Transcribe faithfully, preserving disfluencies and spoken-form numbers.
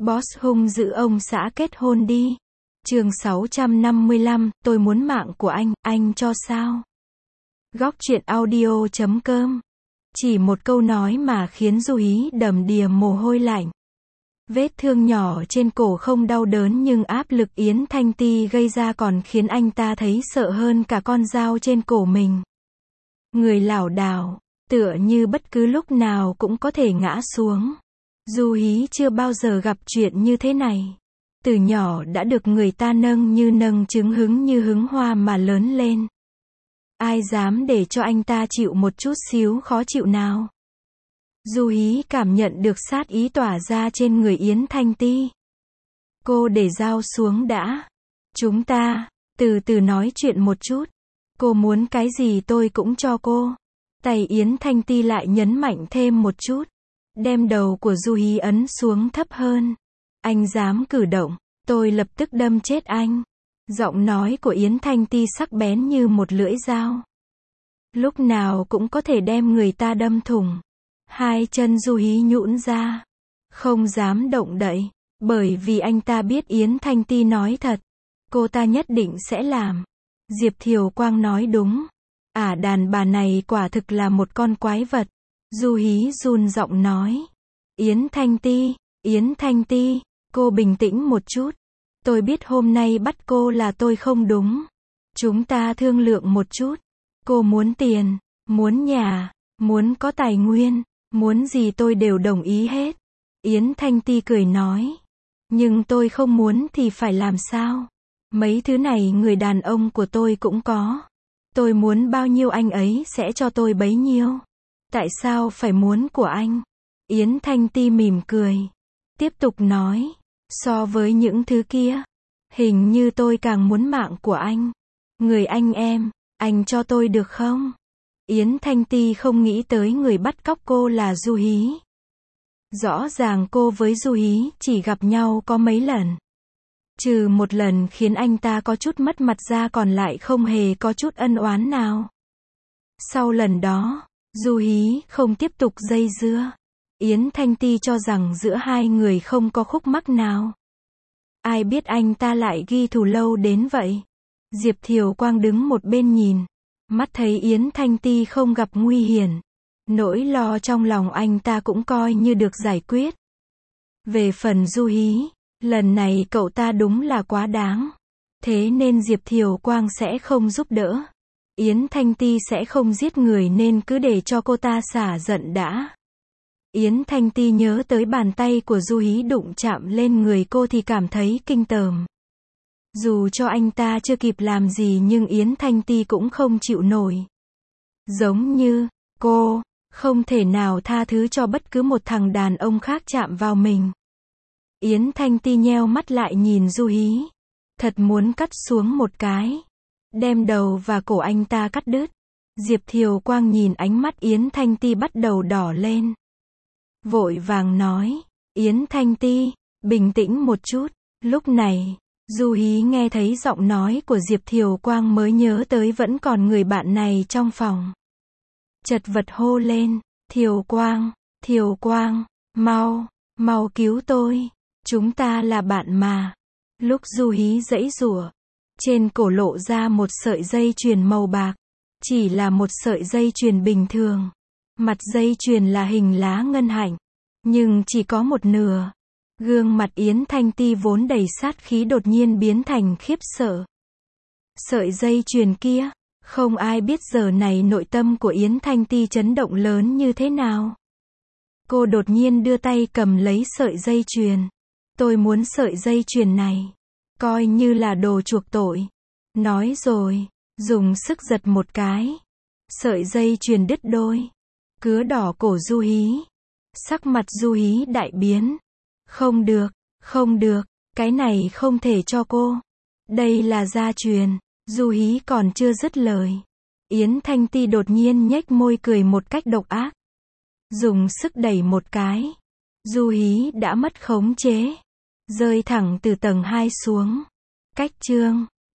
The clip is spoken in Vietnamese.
Boss hung dữ ông xã kết hôn đi. Chương sáu trăm năm mươi lăm, tôi muốn mạng của anh, anh cho sao? Góc truyện audio chấm com. Chỉ một câu nói mà khiến Du Hí đầm đìa mồ hôi lạnh. Vết thương nhỏ trên cổ không đau đớn nhưng áp lực Yến Thanh Ti gây ra còn khiến anh ta thấy sợ hơn cả con dao trên cổ mình. Người lảo đảo, tựa như bất cứ lúc nào cũng có thể ngã xuống. Du Hí chưa bao giờ gặp chuyện như thế này. Từ nhỏ đã được người ta nâng như nâng trứng hứng như hứng hoa mà lớn lên. Ai dám để cho anh ta chịu một chút xíu khó chịu nào? Du Hí cảm nhận được sát ý tỏa ra trên người Yến Thanh Ti. Cô để dao xuống đã. Chúng ta, từ từ nói chuyện một chút. Cô muốn cái gì tôi cũng cho cô. Tay Yến Thanh Ti lại nhấn mạnh thêm một chút. Đem đầu của Du Hí ấn xuống thấp hơn. Anh dám cử động, tôi lập tức đâm chết anh. Giọng nói của Yến Thanh Ti sắc bén như một lưỡi dao. Lúc nào cũng có thể đem người ta đâm thủng. Hai chân Du Hí nhũn ra. Không dám động đậy. Bởi vì anh ta biết Yến Thanh Ti nói thật. Cô ta nhất định sẽ làm. Diệp Thiều Quang nói đúng. Ả đàn bà này quả thực là một con quái vật. Du Hí run giọng nói. Yến Thanh Ti, Yến Thanh Ti, cô bình tĩnh một chút. Tôi biết hôm nay bắt cô là tôi không đúng. Chúng ta thương lượng một chút. Cô muốn tiền, muốn nhà, muốn có tài nguyên, muốn gì tôi đều đồng ý hết. Yến Thanh Ti cười nói. Nhưng tôi không muốn thì phải làm sao? Mấy thứ này người đàn ông của tôi cũng có. Tôi muốn bao nhiêu anh ấy sẽ cho tôi bấy nhiêu. Tại sao phải muốn của anh? Yến Thanh Ti mỉm cười. Tiếp tục nói. So với những thứ kia, hình như tôi càng muốn mạng của anh. Người anh em, anh cho tôi được không? Yến Thanh Ti không nghĩ tới người bắt cóc cô là Du Hí. Rõ ràng cô với Du Hí chỉ gặp nhau có mấy lần. Trừ một lần khiến anh ta có chút mất mặt ra còn lại không hề có chút ân oán nào. Sau lần đó, Du Hí không tiếp tục dây dưa. Yến Thanh Ti cho rằng giữa hai người không có khúc mắc nào. Ai biết anh ta lại ghi thù lâu đến vậy. Diệp Thiều Quang đứng một bên nhìn. Mắt thấy Yến Thanh Ti không gặp nguy hiểm. Nỗi lo trong lòng anh ta cũng coi như được giải quyết. Về phần Du Hí, lần này cậu ta đúng là quá đáng. Thế nên Diệp Thiều Quang sẽ không giúp đỡ. Yến Thanh Ti sẽ không giết người nên cứ để cho cô ta xả giận đã. Yến Thanh Ti nhớ tới bàn tay của Du Hí đụng chạm lên người cô thì cảm thấy kinh tởm. Dù cho anh ta chưa kịp làm gì nhưng Yến Thanh Ti cũng không chịu nổi. Giống như, cô, không thể nào tha thứ cho bất cứ một thằng đàn ông khác chạm vào mình. Yến Thanh Ti nheo mắt lại nhìn Du Hí. Thật muốn cắt xuống một cái. Đem đầu và cổ anh ta cắt đứt. Diệp Thiều Quang nhìn ánh mắt Yến Thanh Ti bắt đầu đỏ lên. Vội vàng nói. Yến Thanh Ti, bình tĩnh một chút. Lúc này, Du Hí nghe thấy giọng nói của Diệp Thiều Quang mới nhớ tới vẫn còn người bạn này trong phòng. Chật vật hô lên. Thiều Quang, Thiều Quang, mau, mau cứu tôi. Chúng ta là bạn mà. Lúc Du Hí giãy giụa, trên cổ lộ ra một sợi dây chuyền màu bạc. Chỉ là một sợi dây chuyền bình thường. Mặt dây chuyền là hình lá ngân hạnh. Nhưng chỉ có một nửa. Gương mặt Yến Thanh Ti vốn đầy sát khí đột nhiên biến thành khiếp sợ. Sợi dây chuyền kia, không ai biết giờ này nội tâm của Yến Thanh Ti chấn động lớn như thế nào. Cô đột nhiên đưa tay cầm lấy sợi dây chuyền. Tôi muốn sợi dây chuyền này. Coi như là đồ chuộc tội. Nói rồi, dùng sức giật một cái. Sợi dây chuyền đứt đôi. Cứa đỏ cổ Du Hí. Sắc mặt Du Hí đại biến. Không được, không được, cái này không thể cho cô. Đây là gia truyền. Du Hí còn chưa dứt lời. Yến Thanh Ti đột nhiên nhếch môi cười một cách độc ác. Dùng sức đẩy một cái. Du Hí đã mất khống chế. Rơi thẳng từ tầng hai xuống. Cách chương.